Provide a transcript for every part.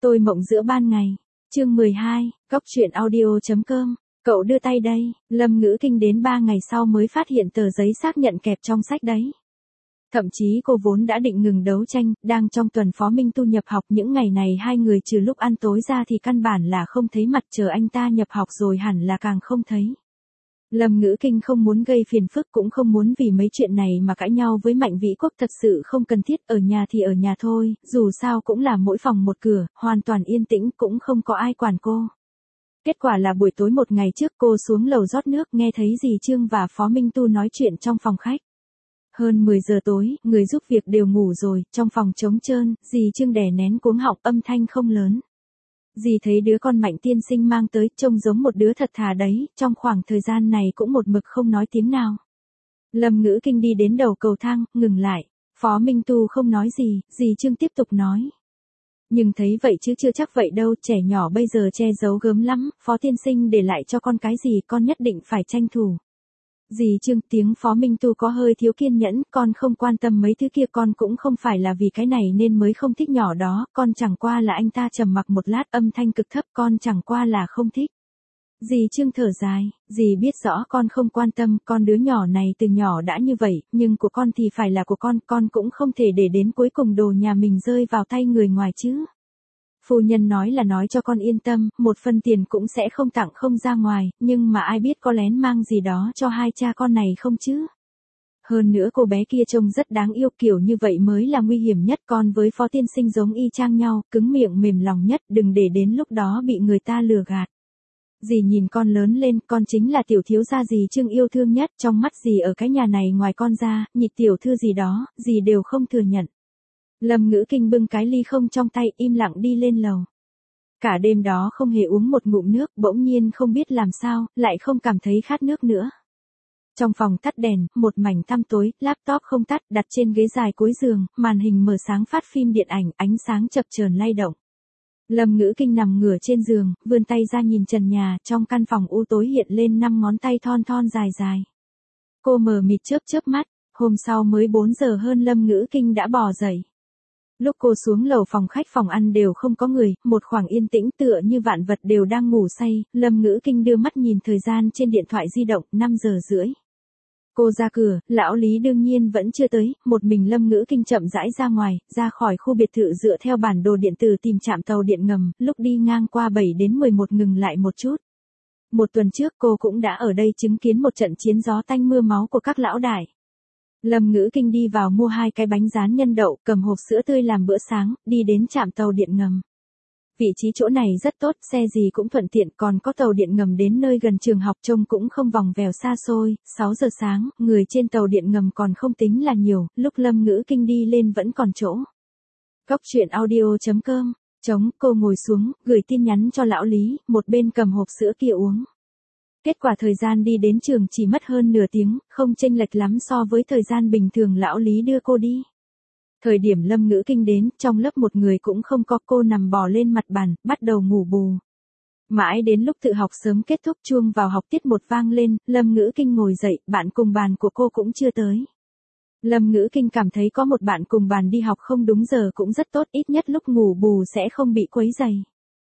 Tôi mộng giữa ban ngày. Chương 12, Cóc truyện audio.com. Cậu đưa tay đây. Lâm Ngữ Kinh đến 3 ngày sau mới phát hiện tờ giấy xác nhận kẹp trong sách đấy. Thậm chí cô vốn đã định ngừng đấu tranh, đang trong tuần Phó Minh Tu nhập học, những ngày này hai người trừ lúc ăn tối ra thì căn bản là không thấy mặt, chờ anh ta nhập học rồi hẳn là càng không thấy. Lâm Ngữ Kinh không muốn gây phiền phức, cũng không muốn vì mấy chuyện này mà cãi nhau với Mạnh Vĩ Quốc, thật sự không cần thiết, ở nhà thì ở nhà thôi, dù sao cũng là mỗi phòng một cửa, hoàn toàn yên tĩnh, cũng không có ai quản cô. Kết quả là buổi tối một ngày trước cô xuống lầu rót nước, nghe thấy dì Trương và Phó Minh Tu nói chuyện trong phòng khách. Hơn 10 giờ tối, người giúp việc đều ngủ rồi, trong phòng trống trơn, dì Trương đè nén cuống họng, âm thanh không lớn. Dì thấy đứa con Mạnh tiên sinh mang tới, trông giống một đứa thật thà đấy, trong khoảng thời gian này cũng một mực không nói tiếng nào. Lâm Ngữ Kinh đi đến đầu cầu thang, ngừng lại. Phó Minh Tu không nói gì, dì Trương tiếp tục nói. Nhưng thấy vậy chứ chưa chắc vậy đâu, trẻ nhỏ bây giờ che giấu gớm lắm, Phó tiên sinh để lại cho con cái gì, con nhất định phải tranh thủ. Dì Trương, tiếng Phó Minh Tu có hơi thiếu kiên nhẫn, con không quan tâm mấy thứ kia, con cũng không phải là vì cái này nên mới không thích nhỏ đó, con chẳng qua là. Anh ta trầm mặc một lát, âm thanh cực thấp, con chẳng qua là không thích. Dì Trương thở dài, dì biết rõ con không quan tâm, con đứa nhỏ này từ nhỏ đã như vậy, nhưng của con thì phải là của con cũng không thể để đến cuối cùng đồ nhà mình rơi vào tay người ngoài chứ. Phu nhân nói là nói cho con yên tâm, một phân tiền cũng sẽ không tặng không ra ngoài, nhưng mà ai biết có lén mang gì đó cho hai cha con này không chứ. Hơn nữa cô bé kia trông rất đáng yêu, kiểu như vậy mới là nguy hiểm nhất, con với Phó tiên sinh giống y chang nhau, cứng miệng mềm lòng nhất, đừng để đến lúc đó bị người ta lừa gạt. Dì nhìn con lớn lên, con chính là tiểu thiếu gia dì Trương yêu thương nhất, trong mắt dì ở cái nhà này ngoài con ra, nhị tiểu thư gì đó, dì đều không thừa nhận. Lâm Ngữ Kinh bưng cái ly không trong tay, im lặng đi lên lầu. Cả đêm đó không hề uống một ngụm nước, bỗng nhiên không biết làm sao, lại không cảm thấy khát nước nữa. Trong phòng tắt đèn, một mảnh tăm tối, laptop không tắt, đặt trên ghế dài cuối giường, màn hình mở sáng phát phim điện ảnh, ánh sáng chập chờn lay động. Lâm Ngữ Kinh nằm ngửa trên giường, vươn tay ra nhìn trần nhà, trong căn phòng u tối hiện lên 5 ngón tay thon thon dài dài. Cô mờ mịt chớp mắt, hôm sau mới 4 giờ hơn Lâm Ngữ Kinh đã bò dậy. Lúc cô xuống lầu phòng khách phòng ăn đều không có người, một khoảng yên tĩnh tựa như vạn vật đều đang ngủ say, Lâm Ngữ Kinh đưa mắt nhìn thời gian trên điện thoại di động, 5 giờ rưỡi. Cô ra cửa, lão Lý đương nhiên vẫn chưa tới, một mình Lâm Ngữ Kinh chậm rãi ra ngoài, ra khỏi khu biệt thự dựa theo bản đồ điện tử tìm trạm tàu điện ngầm, lúc đi ngang qua 7 đến 11 ngừng lại một chút. Một tuần trước cô cũng đã ở đây chứng kiến một trận chiến gió tanh mưa máu của các lão đại. Lâm Ngữ Kinh đi vào mua 2 cái bánh rán nhân đậu, cầm hộp sữa tươi làm bữa sáng, đi đến trạm tàu điện ngầm. Vị trí chỗ này rất tốt, xe gì cũng thuận tiện, còn có tàu điện ngầm đến nơi gần trường học, trông cũng không vòng vèo xa xôi. 6 giờ sáng, người trên tàu điện ngầm còn không tính là nhiều, lúc Lâm Ngữ Kinh đi lên vẫn còn chỗ. Cóc truyện audio.com, cô ngồi xuống, gửi tin nhắn cho lão Lý, một bên cầm hộp sữa kia uống. Kết quả thời gian đi đến trường chỉ mất hơn nửa tiếng, không chênh lệch lắm so với thời gian bình thường lão Lý đưa cô đi. Thời điểm Lâm Ngữ Kinh đến, trong lớp một người cũng không có, cô nằm bò lên mặt bàn, bắt đầu ngủ bù. Mãi đến lúc tự học sớm kết thúc, chuông vào học tiết 1 vang lên, Lâm Ngữ Kinh ngồi dậy, bạn cùng bàn của cô cũng chưa tới. Lâm Ngữ Kinh cảm thấy có một bạn cùng bàn đi học không đúng giờ cũng rất tốt, ít nhất lúc ngủ bù sẽ không bị quấy rầy.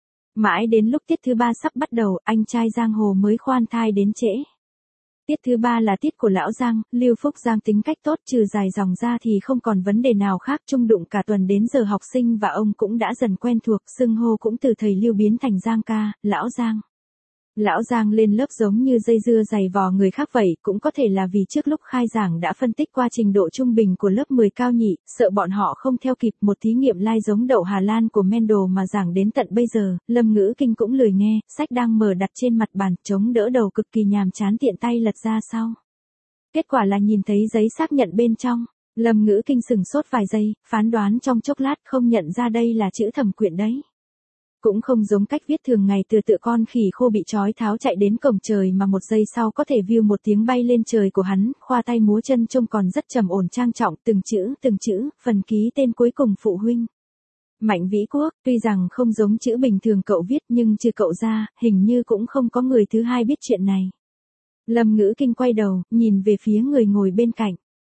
Mãi đến lúc tiết thứ 3 sắp bắt đầu, anh trai Giang Hồ mới khoan thai đến trễ. Tiết thứ 3 là tiết của lão Giang, Lưu Phúc Giang tính cách tốt, trừ dài dòng ra thì không còn vấn đề nào khác, chung đụng cả tuần đến giờ học sinh và ông cũng đã dần quen thuộc, xưng hô cũng từ thầy Lưu biến thành Giang ca, lão Giang. Lão Giang lên lớp giống như dây dưa giày vò người khác vậy, cũng có thể là vì trước lúc khai giảng đã phân tích qua trình độ trung bình của lớp 10 cao nhị, sợ bọn họ không theo kịp, một thí nghiệm lai giống đậu Hà Lan của Mendel mà giảng đến tận bây giờ, Lâm Ngữ Kinh cũng lười nghe, sách đang mở đặt trên mặt bàn, chống đỡ đầu cực kỳ nhàm chán tiện tay lật ra sau. Kết quả là nhìn thấy giấy xác nhận bên trong, Lâm Ngữ Kinh sừng sốt vài giây, phán đoán trong chốc lát không nhận ra đây là chữ thẩm quyện đấy. Cũng không giống cách viết thường ngày tựa con khỉ khô bị trói tháo chạy đến cổng trời mà một giây sau có thể view một tiếng bay lên trời của hắn, khoa tay múa chân trông còn rất trầm ổn trang trọng, từng chữ, phần ký tên cuối cùng phụ huynh. Mạnh Vĩ Quốc, tuy rằng không giống chữ bình thường cậu viết nhưng trừ cậu ra, hình như cũng không có người thứ hai biết chuyện này. Lâm Ngữ Kinh quay đầu, nhìn về phía người ngồi bên cạnh.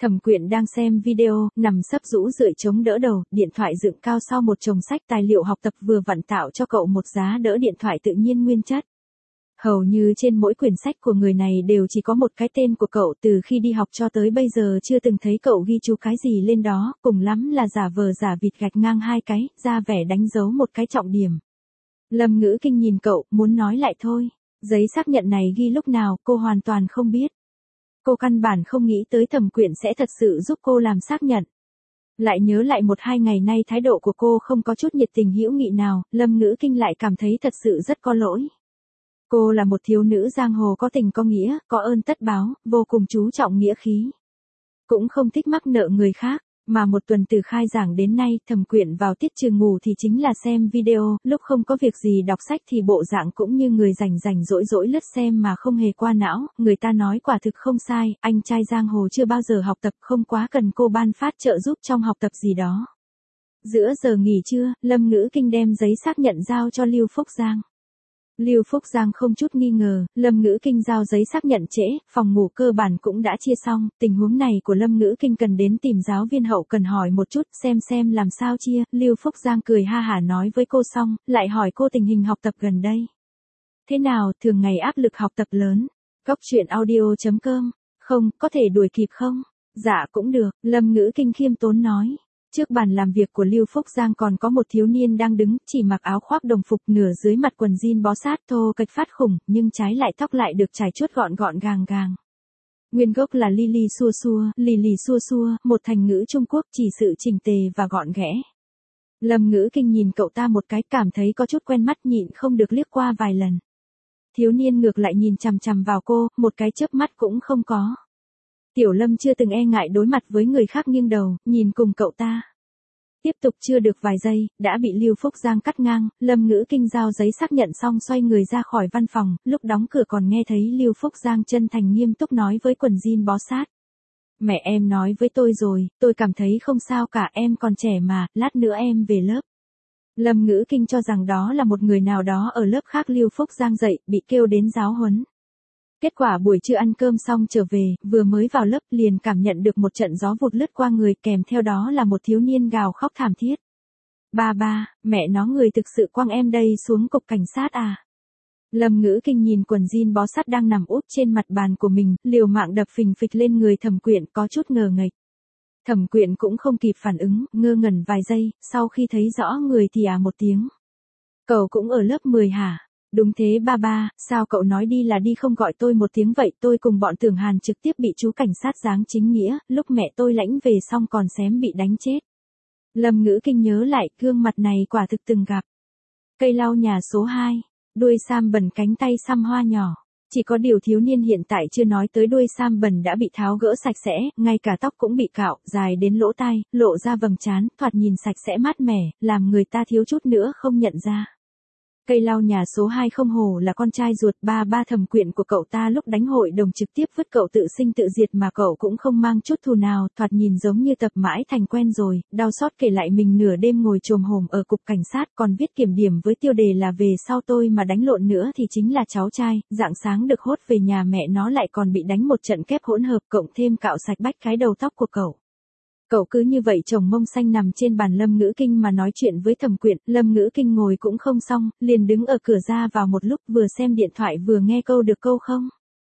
Thẩm Quyện đang xem video, nằm sấp rũ rượi chống đỡ đầu, điện thoại dựng cao sau một chồng sách tài liệu học tập vừa vặn tạo cho cậu một giá đỡ điện thoại tự nhiên nguyên chất. Hầu như trên mỗi quyển sách của người này đều chỉ có một cái tên của cậu, từ khi đi học cho tới bây giờ chưa từng thấy cậu ghi chú cái gì lên đó, cùng lắm là giả vờ giả vịt gạch ngang hai cái, ra vẻ đánh dấu một cái trọng điểm. Lâm Ngữ Kinh nhìn cậu, muốn nói lại thôi. Giấy xác nhận này ghi lúc nào, cô hoàn toàn không biết. Cô căn bản không nghĩ tới Thẩm Quyện sẽ thật sự giúp cô làm xác nhận. Lại nhớ lại 1-2 ngày nay thái độ của cô không có chút nhiệt tình hữu nghị nào, Lâm Ngữ Kinh lại cảm thấy thật sự rất có lỗi. Cô là một thiếu nữ giang hồ có tình có nghĩa, có ơn tất báo, vô cùng chú trọng nghĩa khí. Cũng không thích mắc nợ người khác, mà một tuần từ khai giảng đến nay, Thẩm Quyện vào tiết trường ngủ thì chính là xem video, lúc không có việc gì đọc sách thì bộ dạng cũng như người rảnh rảnh rỗi lướt xem mà không hề qua não, người ta nói quả thực không sai, anh trai giang hồ chưa bao giờ học tập, không quá cần cô ban phát trợ giúp trong học tập gì đó. Giữa giờ nghỉ trưa, Lâm Ngữ Kinh đem giấy xác nhận giao cho Lưu Phúc Giang. Lưu Phúc Giang không chút nghi ngờ, Lâm Ngữ Kinh giao giấy xác nhận trễ, phòng ngủ cơ bản cũng đã chia xong, tình huống này của Lâm Ngữ Kinh cần đến tìm giáo viên hậu cần hỏi một chút xem làm sao chia, Lưu Phúc Giang cười ha hả nói với cô xong, lại hỏi cô tình hình học tập gần đây. Thế nào, thường ngày áp lực học tập lớn? Góc truyện audio.com, không, có thể đuổi kịp không? Dạ cũng được, Lâm Ngữ Kinh khiêm tốn nói. Trước bàn làm việc của Lưu Phúc Giang còn có một thiếu niên đang đứng, chỉ mặc áo khoác đồng phục nửa dưới mặt quần jean bó sát thô kệch phát khủng, nhưng trái lại tóc lại được trải chuốt gọn gọn gàng gàng. Nguyên gốc là Lily xua xua, một thành ngữ Trung Quốc chỉ sự chỉnh tề và gọn ghẽ. Lâm Ngữ Kinh nhìn cậu ta một cái cảm thấy có chút quen mắt nhịn không được liếc qua vài lần. Thiếu niên ngược lại nhìn chằm chằm vào cô, một cái chớp mắt cũng không có. Tiểu Lâm chưa từng e ngại đối mặt với người khác nghiêng đầu, nhìn cùng cậu ta. Tiếp tục chưa được vài giây, đã bị Lưu Phúc Giang cắt ngang, Lâm Ngữ Kinh giao giấy xác nhận xong xoay người ra khỏi văn phòng, lúc đóng cửa còn nghe thấy Lưu Phúc Giang chân thành nghiêm túc nói với quần jean bó sát. Mẹ em nói với tôi rồi, tôi cảm thấy không sao cả, em còn trẻ mà, lát nữa em về lớp. Lâm Ngữ Kinh cho rằng đó là một người nào đó ở lớp khác Lưu Phúc Giang dậy, bị kêu đến giáo huấn. Kết quả buổi trưa ăn cơm xong trở về, vừa mới vào lớp liền cảm nhận được một trận gió vụt lướt qua người, kèm theo đó là một thiếu niên gào khóc thảm thiết. Ba, mẹ nó, người thực sự quăng em đây xuống cục cảnh sát à? Lâm Ngữ Kinh nhìn quần jean bó sát đang nằm úp trên mặt bàn của mình, liều mạng đập phình phịch lên người Thẩm Quyện, có chút ngờ nghệch. Thẩm Quyện cũng không kịp phản ứng, ngơ ngẩn vài giây, sau khi thấy rõ người thì một tiếng. Cậu cũng ở lớp 10 hả? Đúng thế ba, sao cậu nói đi là đi không gọi tôi một tiếng vậy, tôi cùng bọn Tưởng Hàn trực tiếp bị chú cảnh sát giáng chính nghĩa, lúc mẹ tôi lãnh về xong còn xém bị đánh chết. Lâm Ngữ Kinh nhớ lại, gương mặt này quả thực từng gặp. Cây lau nhà số 2, đuôi sam bẩn cánh tay xăm hoa nhỏ. Chỉ có điều thiếu niên hiện tại chưa nói tới đuôi sam bẩn đã bị tháo gỡ sạch sẽ, ngay cả tóc cũng bị cạo, dài đến lỗ tai, lộ ra vầng trán, thoạt nhìn sạch sẽ mát mẻ, làm người ta thiếu chút nữa không nhận ra. Cây lau nhà số 2 không hổ là con trai ruột ba Thẩm Quyện của cậu ta, lúc đánh hội đồng trực tiếp vứt cậu tự sinh tự diệt mà cậu cũng không mang chút thù nào, thoạt nhìn giống như tập mãi thành quen rồi, đau xót kể lại mình nửa đêm ngồi chồm hổm ở cục cảnh sát còn viết kiểm điểm với tiêu đề là về sau tôi mà đánh lộn nữa thì chính là cháu trai, rạng sáng được hốt về nhà mẹ nó lại còn bị đánh một trận kép hỗn hợp, cộng thêm cạo sạch bách cái đầu tóc của cậu. Cậu cứ như vậy chồng mông xanh nằm trên bàn Lâm Ngữ Kinh mà nói chuyện với Thẩm Quyện, Lâm Ngữ Kinh ngồi cũng không xong, liền đứng ở cửa ra vào một lúc vừa xem điện thoại vừa nghe câu được câu không.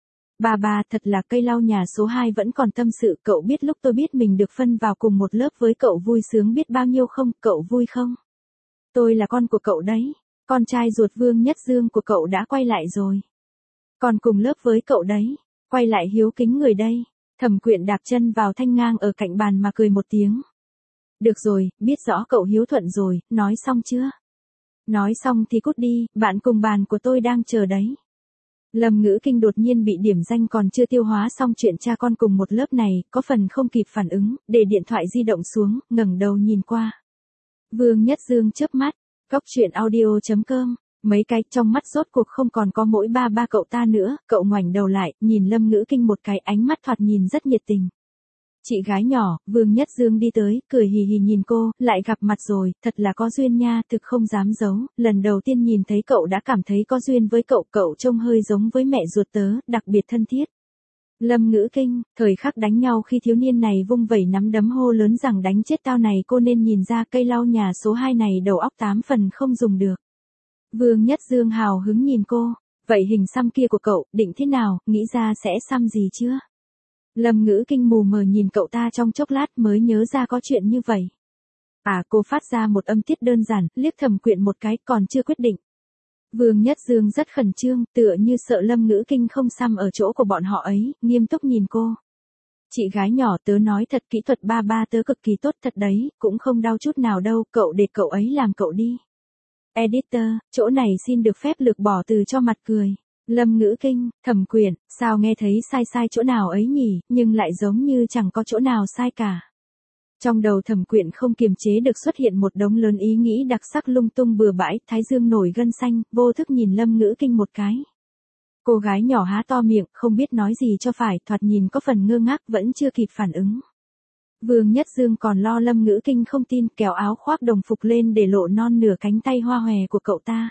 Ba, thật là cây lau nhà số 2 vẫn còn tâm sự, cậu biết lúc tôi biết mình được phân vào cùng một lớp với cậu vui sướng biết bao nhiêu không, cậu vui không? Tôi là con của cậu đấy, con trai ruột Vương Nhất Dương của cậu đã quay lại rồi. Còn cùng lớp với cậu đấy, quay lại hiếu kính người đây. Thẩm Quyện đạp chân vào thanh ngang ở cạnh bàn mà cười một tiếng. Được rồi, biết rõ cậu hiếu thuận rồi, nói xong chưa? Nói xong thì cút đi, bạn cùng bàn của tôi đang chờ đấy. Lâm Ngữ Kinh đột nhiên bị điểm danh còn chưa tiêu hóa xong chuyện cha con cùng một lớp này, có phần không kịp phản ứng, để điện thoại di động xuống, ngẩng đầu nhìn qua. Vương Nhất Dương chớp mắt, góc truyện audio.com. Mấy cái trong mắt rốt cuộc không còn có mỗi ba cậu ta nữa, cậu ngoảnh đầu lại, nhìn Lâm Ngữ Kinh một cái, ánh mắt thoạt nhìn rất nhiệt tình. Chị gái nhỏ, Vương Nhất Dương đi tới, cười hì hì nhìn cô, lại gặp mặt rồi, thật là có duyên nha, thực không dám giấu, lần đầu tiên nhìn thấy cậu đã cảm thấy có duyên với cậu, cậu trông hơi giống với mẹ ruột tớ, đặc biệt thân thiết. Lâm Ngữ Kinh, thời khắc đánh nhau khi thiếu niên này vung vẩy nắm đấm hô lớn rằng đánh chết tao này, cô nên nhìn ra cây lau nhà số 2 này đầu óc 8 phần không dùng được. Vương Nhất Dương hào hứng nhìn cô, vậy hình xăm kia của cậu, định thế nào, nghĩ ra sẽ xăm gì chưa? Lâm Ngữ Kinh mù mờ nhìn cậu ta trong chốc lát mới nhớ ra có chuyện như vậy. Cô phát ra một âm tiết đơn giản, liếc Thẩm Quyện một cái, còn chưa quyết định. Vương Nhất Dương rất khẩn trương, tựa như sợ Lâm Ngữ Kinh không xăm ở chỗ của bọn họ ấy, nghiêm túc nhìn cô. Chị gái nhỏ, tớ nói thật, kỹ thuật ba ba tớ cực kỳ tốt thật đấy, cũng không đau chút nào đâu, cậu để cậu ấy làm cậu đi. Editor, chỗ này xin được phép lược bỏ từ cho mặt cười. Lâm Ngữ Kinh, Thẩm Quyện, sao nghe thấy sai sai chỗ nào ấy nhỉ, nhưng lại giống như chẳng có chỗ nào sai cả. Trong đầu Thẩm Quyện không kiềm chế được xuất hiện một đống lớn ý nghĩ đặc sắc lung tung bừa bãi, thái dương nổi gân xanh, vô thức nhìn Lâm Ngữ Kinh một cái. Cô gái nhỏ há to miệng, không biết nói gì cho phải, thoạt nhìn có phần ngơ ngác, vẫn chưa kịp phản ứng. Vương Nhất Dương còn lo Lâm Ngữ Kinh không tin, kéo áo khoác đồng phục lên để lộ non nửa cánh tay hoa hòe của cậu ta.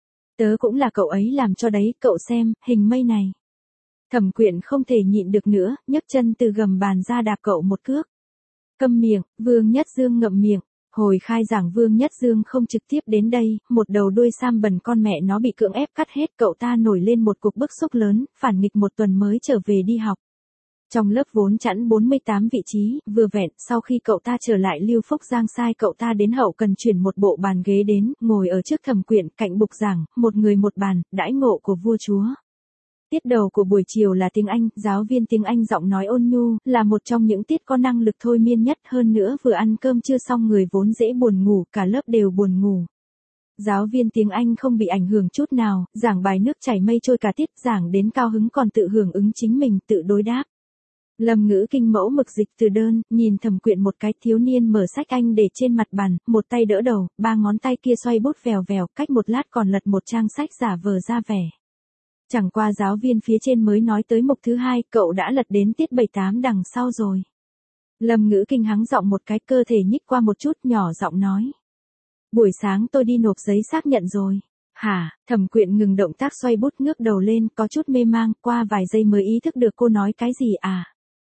Tớ cũng là cậu ấy làm cho đấy, cậu xem, hình mây này. Thẩm Quyện không thể nhịn được nữa, nhấc chân từ gầm bàn ra đạp cậu một cước. Câm miệng, Vương Nhất Dương ngậm miệng. Hồi khai giảng Vương Nhất Dương không trực tiếp đến đây, một đầu đuôi sam bẩn con mẹ nó bị cưỡng ép cắt hết, cậu ta nổi lên một cục bức xúc lớn, phản nghịch một tuần mới trở về đi học. Trong lớp vốn chẵn 48 vị trí, vừa vẹn, sau khi cậu ta trở lại Lưu Phúc Giang sai cậu ta đến hậu cần chuyển một bộ bàn ghế đến, ngồi ở trước Thẩm Quyện, cạnh bục giảng, một người một bàn, đãi ngộ của vua chúa. Tiết đầu của buổi chiều là tiếng Anh, giáo viên tiếng Anh giọng nói ôn nhu, là một trong những tiết có năng lực thôi miên nhất, hơn nữa vừa ăn cơm trưa xong người vốn dễ buồn ngủ, cả lớp đều buồn ngủ. Giáo viên tiếng Anh không bị ảnh hưởng chút nào, giảng bài nước chảy mây trôi cả tiết, giảng đến cao hứng còn tự hưởng ứng chính mình, tự đối đáp. Lâm Ngữ Kinh mẫu mực dịch từ đơn, nhìn Thẩm Quyện một cái, thiếu niên mở sách Anh để trên mặt bàn, một tay đỡ đầu, ba ngón tay kia xoay bút vèo vèo, cách một lát còn lật một trang sách giả vờ ra vẻ. Chẳng qua giáo viên phía trên mới nói tới mục thứ 2, cậu đã lật đến tiết 78 đằng sau rồi. Lâm Ngữ Kinh hắng giọng một cái, cơ thể nhích qua một chút, nhỏ giọng nói. Buổi sáng tôi đi nộp giấy xác nhận rồi. Hả? Thẩm Quyện ngừng động tác xoay bút, ngước đầu lên, có chút mê mang, qua vài giây mới ý thức được cô nói cái gì à?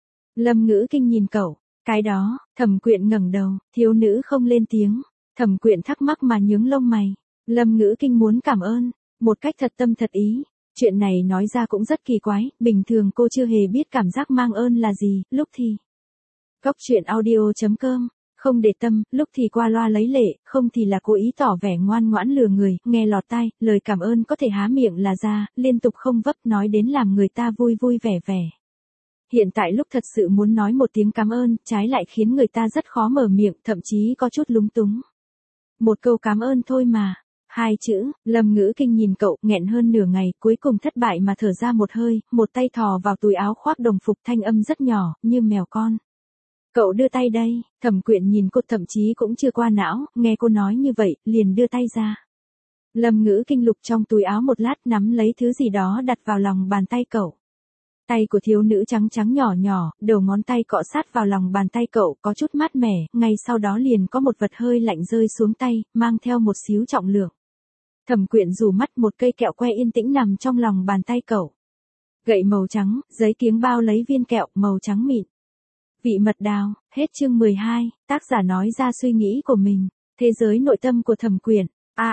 Lâm Ngữ Kinh nhìn cậu, cái đó, Thẩm Quyện ngẩng đầu, thiếu nữ không lên tiếng. Thẩm Quyện thắc mắc mà nhướng lông mày. Lâm Ngữ Kinh muốn cảm ơn, một cách thật tâm thật ý. Chuyện này nói ra cũng rất kỳ quái, bình thường cô chưa hề biết cảm giác mang ơn là gì, lúc thì. Góc truyện audio.com, không để tâm, lúc thì qua loa lấy lệ, không thì là cố ý tỏ vẻ ngoan ngoãn lừa người, nghe lọt tai, lời cảm ơn có thể há miệng là ra, liên tục không vấp, nói đến làm người ta vui vui vẻ vẻ. Hiện tại lúc thật sự muốn nói một tiếng cảm ơn, trái lại khiến người ta rất khó mở miệng, thậm chí có chút lúng túng. Một câu cảm ơn thôi mà. 2 chữ, Lâm Ngữ Kinh nhìn cậu, nghẹn hơn nửa ngày, cuối cùng thất bại mà thở ra một hơi, một tay thò vào túi áo khoác đồng phục, thanh âm rất nhỏ, như mèo con. Cậu đưa tay đây, Thẩm Quyện nhìn cô, thậm chí cũng chưa qua não, nghe cô nói như vậy, liền đưa tay ra. Lâm Ngữ Kinh lục trong túi áo một lát, nắm lấy thứ gì đó đặt vào lòng bàn tay cậu. Tay của thiếu nữ trắng trắng nhỏ nhỏ, đầu ngón tay cọ sát vào lòng bàn tay cậu, có chút mát mẻ, ngay sau đó liền có một vật hơi lạnh rơi xuống tay, mang theo một xíu trọng lượng. Thẩm Quyện rủ mắt, một cây kẹo que yên tĩnh nằm trong lòng bàn tay cậu. Gậy màu trắng, giấy kiếng bao lấy viên kẹo, màu trắng mịn. Vị mật đào, hết chương 12, tác giả nói ra suy nghĩ của mình. Thế giới nội tâm của Thẩm Quyện.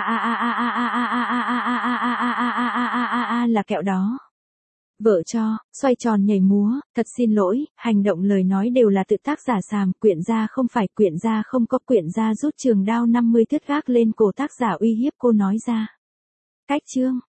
Là kẹo đó. Vợ cho, xoay tròn nhảy múa, thật xin lỗi, hành động lời nói đều là tự tác giả xàm, Quyện gia không phải, Quyện gia không có, Quyện gia rút trường đao 50 thước gác lên cổ tác giả uy hiếp cô nói ra. Cách chương.